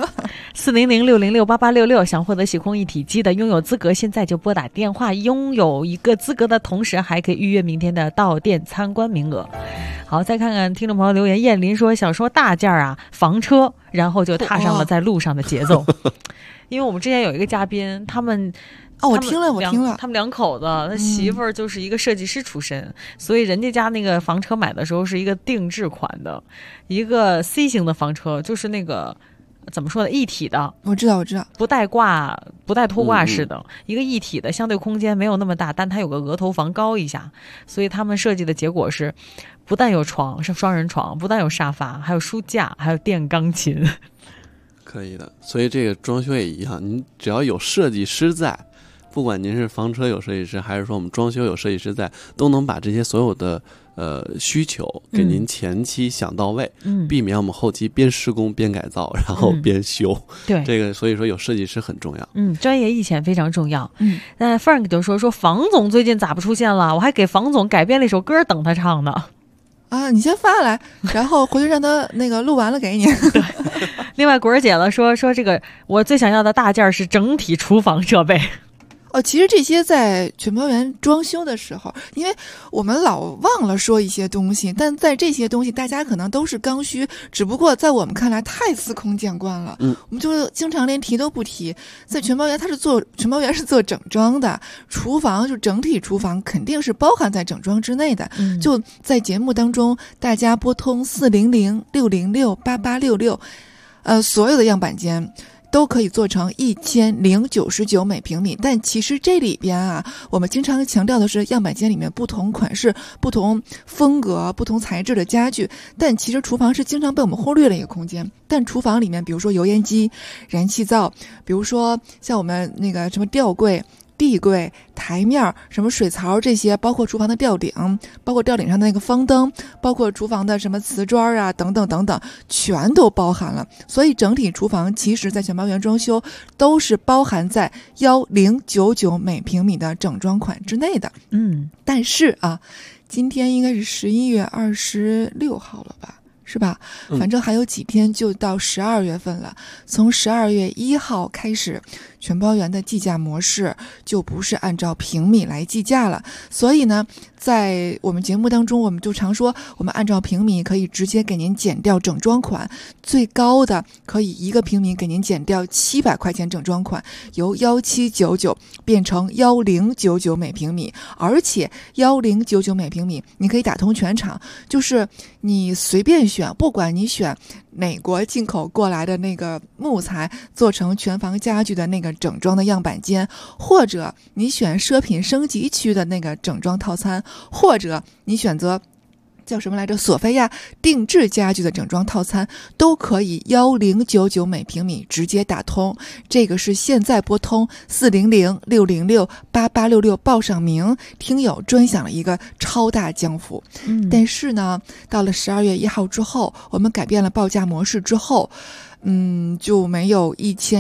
400-606-8866，想获得洗烘一体机的拥有资格，现在就拨打电话，拥有一个资格的同时，还可以预约明天的到店参观名额。好，再看看听众朋友留言，燕林说想说大件啊，房车，然后就踏上了在路上的节奏。因为我们之前有一个嘉宾，他们我听了， 他们2口子，他媳妇儿就是一个设计师出身，所以人家家那个房车买的时候是一个定制款的，一个 C 型的房车，就是那个怎么说呢，一体的。 我知道， 不带拖挂式的，一个一体的，相对空间没有那么大，但它有个额头防高一下，所以他们设计的结果是，不但有床，是双人床，不但有沙发，还有书架，还有电钢琴。 可以的，所以这个装修也一样，您只要有设计师在。不管您是房车有设计师，还是说我们装修有设计师在，都能把这些所有的需求给您前期想到位，避免我们后期边施工边改造，然后边修。 对， 这个所以说有设计师很重要。 专业意见非常重要。那 Frank 就说房总最近咋不出现了？我还给房总改编了一首歌等他唱呢。 啊，你先发来，然后回去让他那个录完了给你。 对。另外果儿姐了说这个我最想要的大件是整体厨房设备。 其实这些在全苗园装修的时候，因为我们老忘了说一些东西，但在这些东西大家可能都是刚需，只不过在我们看来太司空见惯了，我们就经常连提都不提。在全苗园全苗园是做整装的，厨房就整体厨房肯定是包含在整装之内的。就在节目当中，大家拨通400-606-8866，所有的样板间都可以做成1099每平米。但其实这里边啊，我们经常强调的是样板间里面不同款式、不同风格、不同材质的家具，但其实厨房是经常被我们忽略了一个空间。但厨房里面，比如说油烟机、燃气灶，比如说像我们那个什么吊柜、地柜、台面、什么水槽这些，包括厨房的吊顶，包括吊顶上的那个方灯，包括厨房的什么瓷砖啊等等等等，全都包含了。所以整体厨房其实在全包原装修都是包含在1099每平米的整装款之内的。但是啊，今天应该是11月26号了吧？是吧？反正还有几天就到12月份了。从12月1号开始，全包原的计价模式就不是按照平米来计价了。所以呢，在我们节目当中，我们就常说，我们按照平米可以直接给您减掉整装款，最高的可以1个平米给您减掉700块钱整装款，由1799变成1099每平米，而且1099每平米你可以打通全场，就是你随便选，不管你选美国进口过来的那个木材做成全房家具的那个整装的样板间，或者你选奢品升级区的那个整装套餐，或者你选择叫什么来着？索菲亚定制家具的整装套餐都可以1099每平米直接打通。这个是现在拨通400-606-8866报上名听友专享了一个超大降幅。但是呢，到了12月1号之后，我们改变了报价模式之后，就没有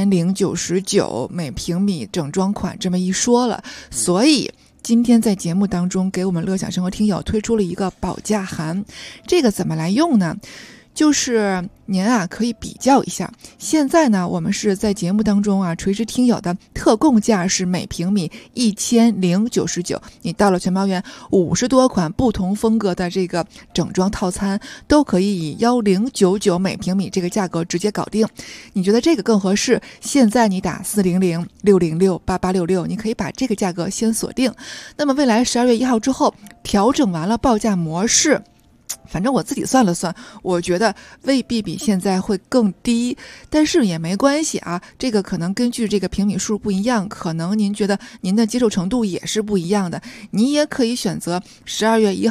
1099每平米整装款这么一说了。所以今天在节目当中给我们乐享生活听友推出了一个保价函，这个怎么来用呢？就是您啊可以比较一下，现在呢我们是在节目当中啊垂直听友的特供价是每平米1099，你到了全包原50多款不同风格的这个整装套餐都可以以1099每平米这个价格直接搞定。你觉得这个更合适？现在你打400-606-8866，你可以把这个价格先锁定。那么未来12月1号之后调整完了报价模式，反正我自己算了算，我觉得未必比现在会更低，但是也没关系啊。这个可能根据这个平米数不一样，可能您觉得您的接受程度也是不一样的。你也可以选择12月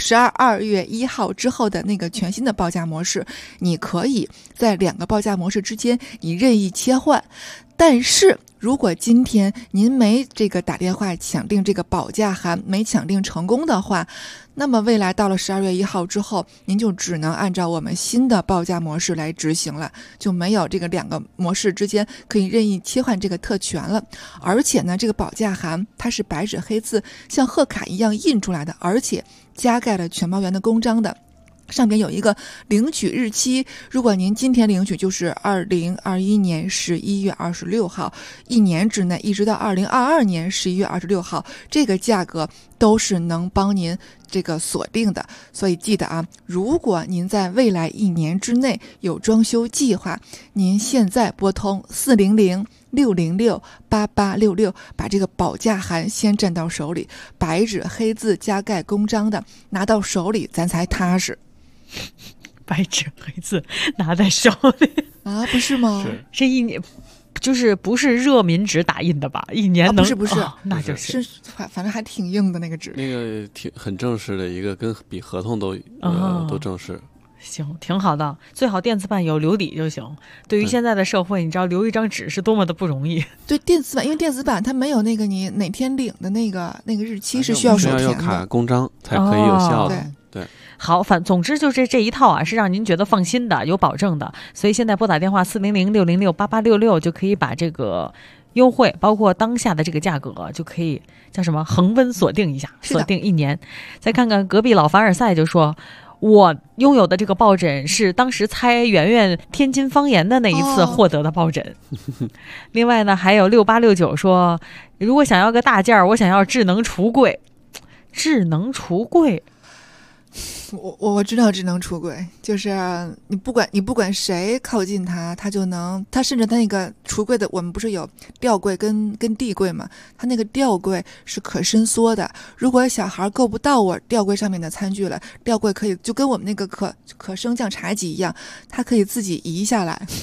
1号之后的那个全新的报价模式，你可以在2个报价模式之间你任意切换。但是如果今天您没这个打电话抢订这个保价函，没抢订成功的话，那么未来到了12月1号之后，您就只能按照我们新的报价模式来执行了，就没有这个2个模式之间可以任意切换这个特权了。而且呢，这个保价函它是白纸黑字像贺卡一样印出来的，而且加盖了全包原的公章的，上边有一个领取日期，如果您今天领取就是2021年11月26号，一年之内一直到2022年11月26号，这个价格都是能帮您这个锁定的。所以记得啊，如果您在未来1年之内有装修计划，您现在拨通400-606-8866，把这个保价函先占到手里，白纸黑字加盖公章的拿到手里，咱才踏实。 白纸黑字拿在手里啊，不是吗？ 这一年就是不是热敏纸打印的吧？一年能、 不是、 那就是反正还挺硬的那个纸， 那个很正式的一个，跟比合同都正式。 行，挺好的，最好电子版有留底就行。对于现在的社会，你知道留一张纸是多么的不容易。 对，电子版，因为电子版它没有那个你哪天领的那个日期是需要手填的， 要卡公章才可以有效的。对。 好，总之就是这一套啊，是让您觉得放心的，有保证的。所以现在拨打电话400-606-8866就可以把这个优惠，包括当下的这个价格，就可以叫什么恒温锁定一下，锁定1年。再看看隔壁老凡尔赛就说，我拥有的这个抱枕是当时猜圆圆天津方言的那一次获得的抱枕。另外呢，还有6869说，如果想要个大件儿，我想要智能橱柜。智能橱柜。 我知道智能橱柜，就是你不管谁靠近它，它就能，它甚至它那个橱柜的，我们不是有吊柜跟地柜嘛？它那个吊柜是可伸缩的，如果小孩够不到我吊柜上面的餐具了，吊柜可以就跟我们那个可升降茶几一样，它可以自己移下来。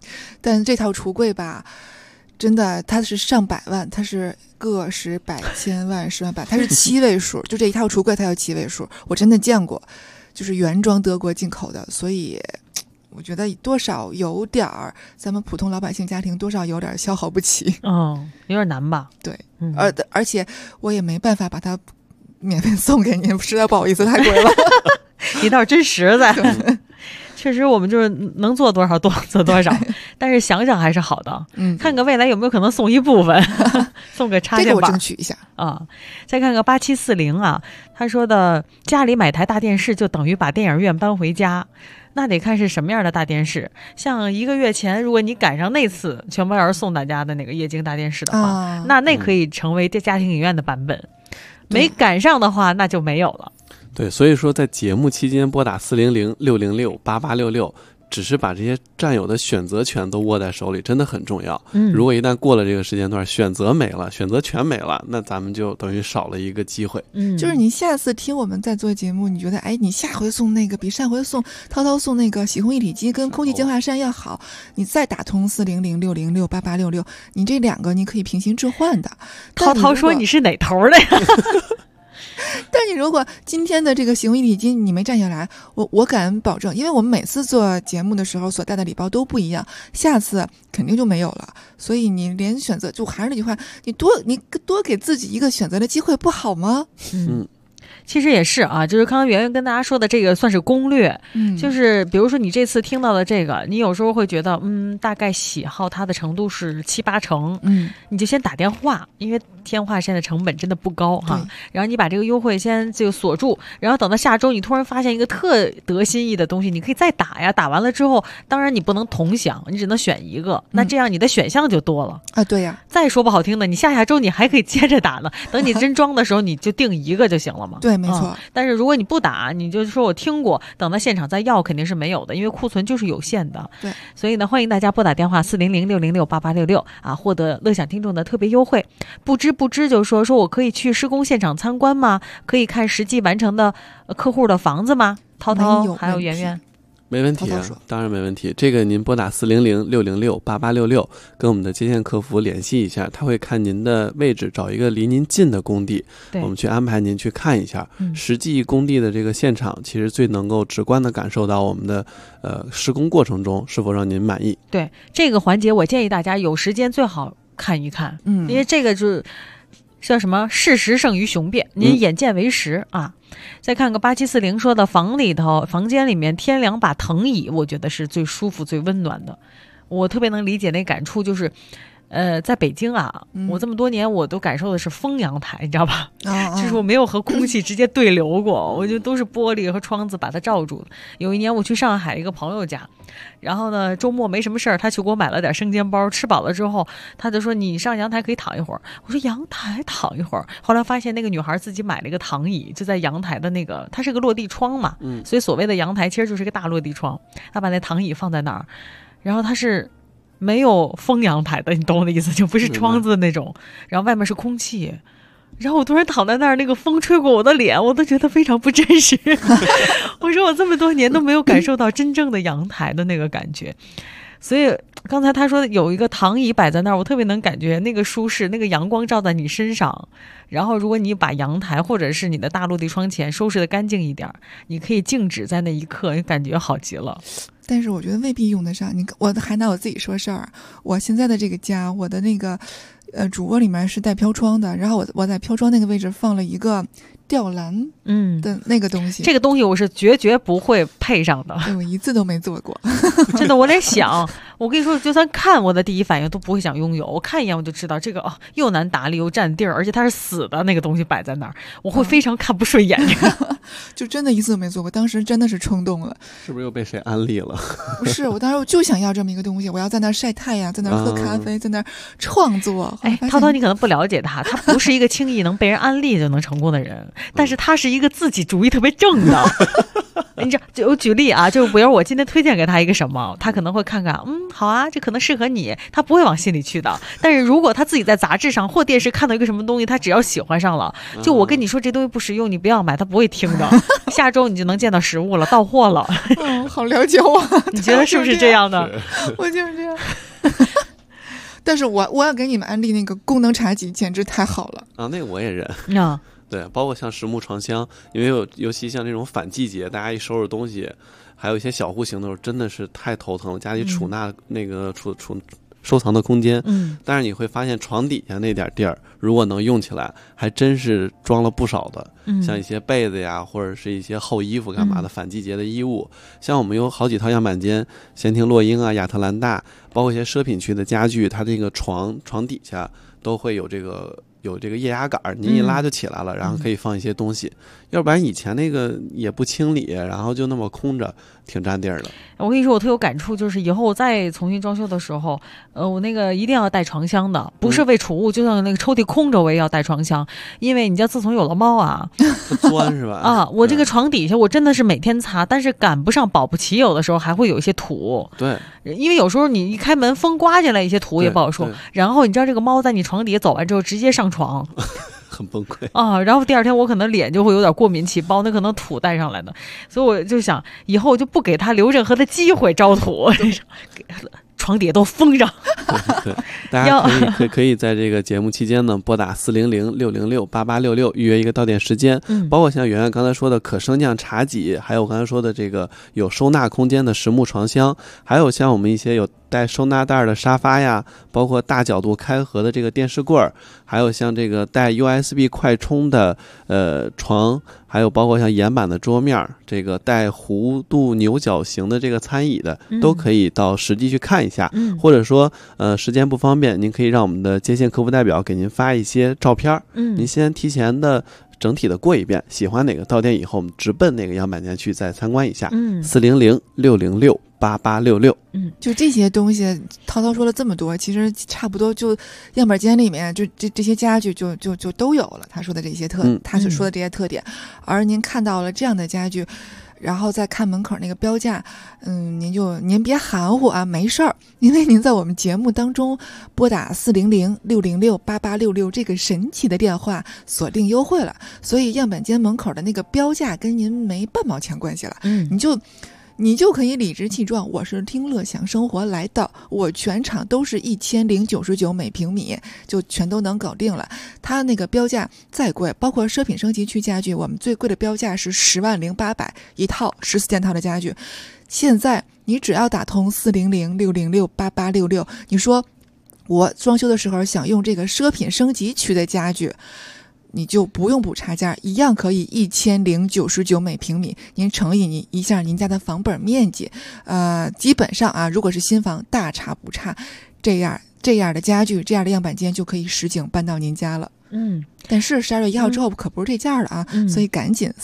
但这套橱柜吧，真的它是上百万，它是个十百千万十万百，它是7位数，就这一套橱柜它有7位数，我真的见过，就是原装德国进口的，所以我觉得多少有点儿，咱们普通老百姓家庭多少有点消耗不起。 有点难吧？ 对，而且我也没办法把它免费送给你，实在不好意思，太贵了。 你倒是真实在。确实，我们就是能做多少做多少，但是想想还是好的。看看未来有没有可能送一部分，送个插件板， 这个我争取一下啊。再看看8740啊，他说的家里买台大电视就等于把电影院搬回家，那得看是什么样的大电视。像1个月前，如果你赶上那次全包园送大家的那个液晶大电视的话，那可以成为家庭影院的版本。没赶上的话，那就没有了。 对，所以说在节目期间拨打400-606-8866，只是把这些占有的选择权都握在手里，真的很重要。如果一旦过了这个时间段，选择没了，选择权没了，那咱们就等于少了一个机会。 就是你下次听我们在做节目，你觉得你下回送那个比上回涛送那个洗烘一体机跟空气净化扇要好，你再打通400-606-8866，你这2个你可以平行置换的。 涛说你是哪头的呀？ 但你如果今天的这个洗烘一体机你没占下来，我敢保证，因为我们每次做节目的时候所带的礼包都不一样，下次肯定就没有了。所以你连选择，就还是那句话，你多给自己一个选择的机会不好吗？ 其实也是啊，就是刚刚圆圆跟大家说的这个算是攻略，就是比如说你这次听到的这个，你有时候会觉得大概喜好它的程度是7、8成，你就先打电话，因为电话现在成本真的不高哈，然后你把这个优惠先就锁住，然后等到下周你突然发现一个特得心意的东西，你可以再打呀，打完了之后当然你不能同享，你只能选一个，那这样你的选项就多了啊。对呀， 再说不好听的，你下周你还可以接着打呢，等你真装的时候你就定一个就行了嘛。 对，没错。 但是如果你不打，你就说我听过，等到现场再要肯定是没有的，因为库存就是有限的。 对， 所以呢，欢迎大家拨打电话400-606-8866啊，获得乐享听众的特别优惠。不知就说我可以去施工现场参观吗？可以看实际完成的客户的房子吗？涛还有圆圆。 没问题啊，当然没问题。这个您拨打400-606-8866，跟我们的接线客服联系一下，他会看您的位置，找一个离您近的工地，我们去安排您去看一下。实际工地的这个现场，其实最能够直观的感受到我们的施工过程中是否让您满意。 对这个环节，我建议大家有时间最好看一看，因为这个就是叫什么事实胜于雄辩，您眼见为实啊。再看个8740说的房间里面添2把藤椅，我觉得是最舒服最温暖的。我特别能理解那感触，就是在北京啊，我这么多年我都感受的是封阳台，你知道吧？就是我没有和空气直接对流过，我就都是玻璃和窗子把它罩住。有一年我去上海一个朋友家，然后呢周末没什么事儿，他去给我买了点生煎包，吃饱了之后他就说你上阳台可以躺一会儿。我说阳台躺一会儿，后来发现那个女孩自己买了一个躺椅，就在阳台的那个，它是个落地窗嘛，所以所谓的阳台其实就是一个大落地窗，他把那躺椅放在那儿，然后他是没有封阳台的，你懂我的意思，就不是窗子的那种，然后外面是空气，然后我突然躺在那儿，那个风吹过我的脸，我都觉得非常不真实。我说我这么多年都没有感受到真正的阳台的那个感觉，所以刚才他说有一个躺椅摆在那儿，我特别能感觉那个舒适，那个阳光照在你身上，然后如果你把阳台或者是你的大落地窗前收拾得干净一点，你可以静止在那一刻，你感觉好极了。 但是我觉得未必用得上。我还拿我自己说事儿，我现在的这个家，我的那个主卧里面是带飘窗的，然后我在飘窗那个位置放了一个吊篮的那个东西， 这个东西我是绝不会配上的， 我一次都没做过。 真的，我连想，我跟你说，就算看，我的第一反应都不会想拥有，我看一眼我就知道这个又难打理又占地儿，而且它是死的那个东西摆在那儿，我会非常看不顺眼。 就真的一次都没做过，当时真的是冲动了。 是不是又被谁安利了？ 不是，我当时就想要这么一个东西，我要在那儿晒太阳，在那儿喝咖啡，在那儿创作。 涛你可能不了解他不是一个轻易能被人安利就能成功的人，但是他是一个自己主意特别正的。 你知道，就我举例啊，就比如我今天推荐给他一个什么，他可能会看看，好啊，这可能适合你，他不会往心里去的。但是如果他自己在杂志上或电视看到一个什么东西，他只要喜欢上了，就我跟你说这东西不实用，你不要买，他不会听的。下周你就能见到实物了，到货了。 好了解我， 你觉得是不是这样的？ 我就是这样。但是我要给你们安利那个功能茶几，简直太好了啊！那个我也认啊。 对，包括像实木床箱，因为尤其像这种反季节，大家一收拾东西，还有一些小户型的时候，真的是太头疼了。家里储纳那个收藏的空间，但是你会发现床底下那点地儿，如果能用起来，还真是装了不少的，像一些被子呀，或者是一些厚衣服干嘛的反季节的衣物。像我们有好几套样板间，闲庭落英啊、亚特兰大，包括一些奢品区的家具，它这个床底下都会有这个液压杆，您一拉就起来了，然后可以放一些东西。要不然以前那个也不清理，然后就那么空着，挺占地儿的。 我跟你说，我特有感触，就是以后我再重新装修的时候，我那个一定要带床箱的，不是为储物，就像那个抽屉空着我也要带床箱，因为你知道自从有了猫啊， 钻是吧？ 啊，我这个床底下我真的是每天擦，但是赶不上保不齐有的时候还会有一些土。 对， 因为有时候你一开门风刮进来一些土也不好说，然后你知道这个猫在你床底下走完之后直接上床。 很崩溃啊！然后第二天我可能脸就会有点过敏起包，那可能土带上来的，所以我就想以后就不给他留任何的机会招土，床底下都封上。 对，大家可以在这个节目期间呢，拨打400-606-8866预约一个到点时间。包括像圆圆刚才说的可升降茶几，还有我刚才说的这个有收纳空间的实木床箱，还有像我们一些有带收纳袋的沙发呀，包括大角度开合的这个电视柜儿，还有像这个带 USB 快充的床，还有包括像岩板的桌面，这个带弧度牛角形的这个餐椅的，都可以到实际去看一下。或者说时间不方便，您可以让我们的接线客服代表给您发一些照片，您先提前的整体的过一遍，喜欢哪个到店以后我们直奔那个样板间去再参观一下。400-606-8866。 就这些东西涛涛说了这么多，其实差不多就样板间里面就这些家具就都有了他说的这些他所说的这些特点。而您看到了这样的家具，然后再看门口那个标价，您别含糊啊，没事儿，因为您在我们节目当中拨打400-606-8866这个神奇的电话锁定优惠了，所以样板间门口的那个标价跟您没半毛钱关系了。你就可以理直气壮，我是听乐享生活来的，我全场都是1099每平米，就全都能搞定了。它那个标价再贵，包括奢品升级区家具，我们最贵的标价是10.08万一套14件套的家具。现在你只要打通400-606-8866，你说我装修的时候想用这个奢品升级区的家具，你就不用补差价，一样可以1099每平米。您乘以一下您家的房本面积，基本上啊，如果是新房大差不差，这样的家具，这样的样板间就可以实景搬到您家了。但是12月1号之后可不是这价了啊，所以赶紧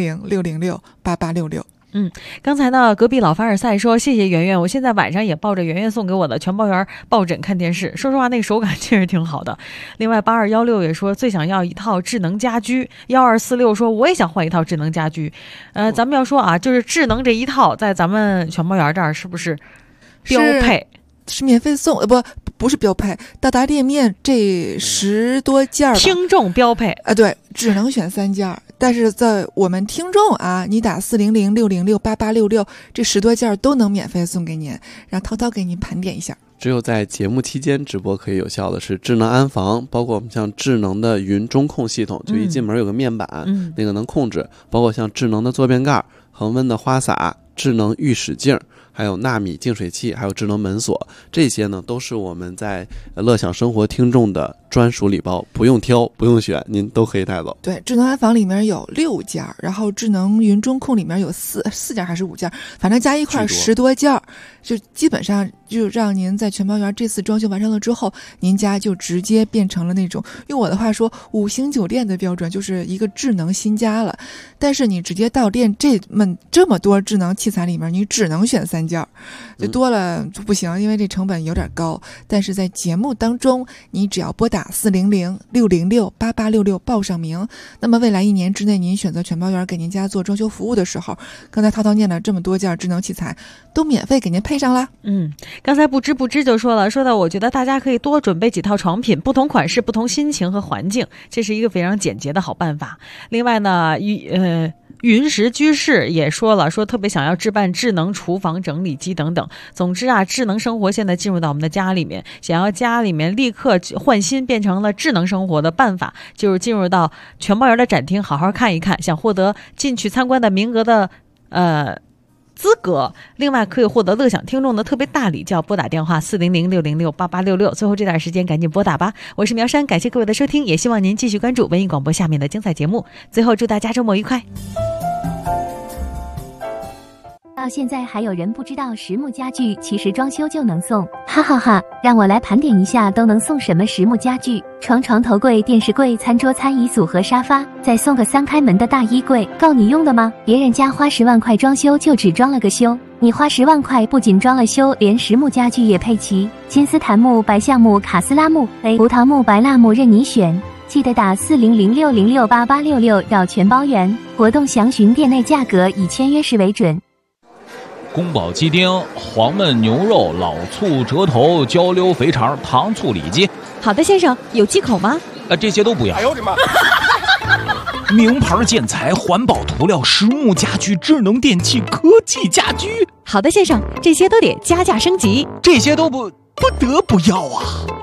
400-606-8866。 刚才呢，隔壁老凡尔赛说谢谢圆圆，我现在晚上也抱着圆圆送给我的全包圆抱枕看电视，说实话那个手感确实挺好的。另外8216也说最想要一套智能家居，1246说我也想换一套智能家居。咱们要说啊，就是智能这一套在咱们全包圆这儿是不是标配？ 是免费送，不是标配，到达店面这10多件吧， 听众标配对，只能选3件，但是在我们听众啊，你打400-606-8866，这10多件都能免费送给您，让涛涛给您盘点一下。 只有在节目期间直播可以有效的是智能安防，包括我们像智能的云中控系统，就一进门有个面板，那个能控制，包括像智能的坐便盖、恒温的花洒、智能浴室镜，还有纳米净水器，还有智能门锁，这些呢都是我们在乐享生活听众的专属礼包，不用挑不用选，您都可以带走。 对，智能安防里面有6件，然后智能云中控里面有4件还是5件，反正加一块10多件，就基本上就让您在全包园这次装修完成了之后，您家就直接变成了那种用我的话说5星酒店的标准，就是一个智能新家了。但是你直接到店这么多智能器器材里面你只能选3件，就多了就不行，因为这成本有点高。但是在节目当中，你只要拨打400-606-8866报上名，那么未来1年之内您选择全包园给您家做装修服务的时候，刚才涛涛念了这么多件智能器材都免费给您配上了。 刚才不知就说到我觉得大家可以多准备几套床品，不同款式不同心情和环境，这是一个非常简洁的好办法。另外呢云石居士也说特别想要置办智能厨房整理机等等。总之啊，智能生活现在进入到我们的家里面，想要家里面立刻换新变成了智能生活的办法，就是进入到全包园的展厅好好看一看，想获得进去参观的名额的资格。另外可以获得乐享听众的特别大礼，就要拨打电话400-606-8866。最后这段时间赶紧拨打吧。我是苗山，感谢各位的收听，也希望您继续关注文艺广播下面的精彩节目。最后祝大家周末愉快。 到现在还有人不知道实木家具其实装修就能送，哈哈哈！让我来盘点一下都能送什么实木家具：床头柜、电视柜、餐桌、餐椅组合、沙发，再送个3开门的大衣柜，够你用的吗？别人家花10万块装修就只装了个修，你花10万块不仅装了修，连实木家具也配齐，金丝檀木、白橡木、卡斯拉木、葡萄木、白蜡木任你选。记得打400-606-8866绕全包园，活动详询店内价格，以签约时为准。 宫保鸡丁、黄焖牛肉、老醋折头、焦溜肥肠、糖醋里脊。 好的，先生，有忌口吗？ 这些都不要。哎呦我的妈！名牌建材、环保涂料、实木家具、智能电器、科技家居。 好的，先生，这些都得加价升级。 这些都不得不要啊！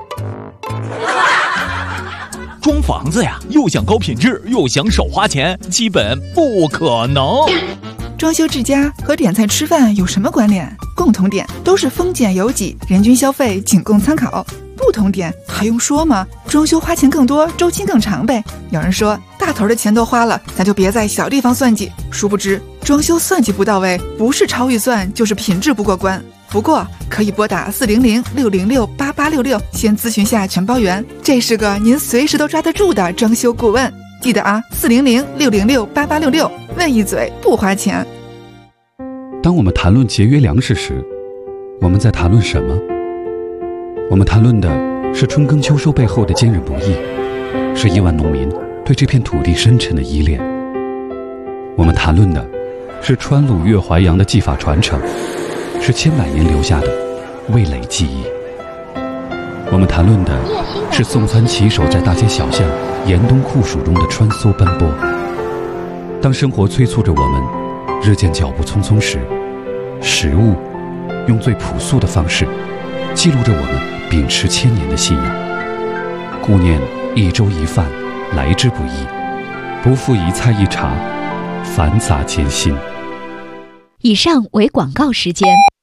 装房子呀，又想高品质，又想少花钱，基本不可能。 装修之家和点菜吃饭有什么关联？共同点都是丰俭由己，人均消费仅供参考。不同点还用说吗？装修花钱更多，周期更长呗。有人说大头的钱都花了，咱就别在小地方算计。殊不知装修算计不到位，不是超预算就是品质不过关。不过可以拨打400-606-8866先咨询下全包园，这是个您随时都抓得住的装修顾问。记得啊，400-606-8866，问一嘴不花钱。 当我们谈论节约粮食时，我们在谈论什么？我们谈论的是春耕秋收背后的坚韧不易，是亿万农民对这片土地深沉的依恋。我们谈论的是川鲁粤淮扬的技法传承，是千百年留下的味蕾记忆。我们谈论的是送餐骑手在大街小巷严冬酷暑中的穿梭奔波。当生活催促着我们日渐脚步匆匆时，食物用最朴素的方式记录着我们秉持1000年的信仰。顾念一粥一饭来之不易，不负一菜一茶繁杂艰辛。 以上为广告时间。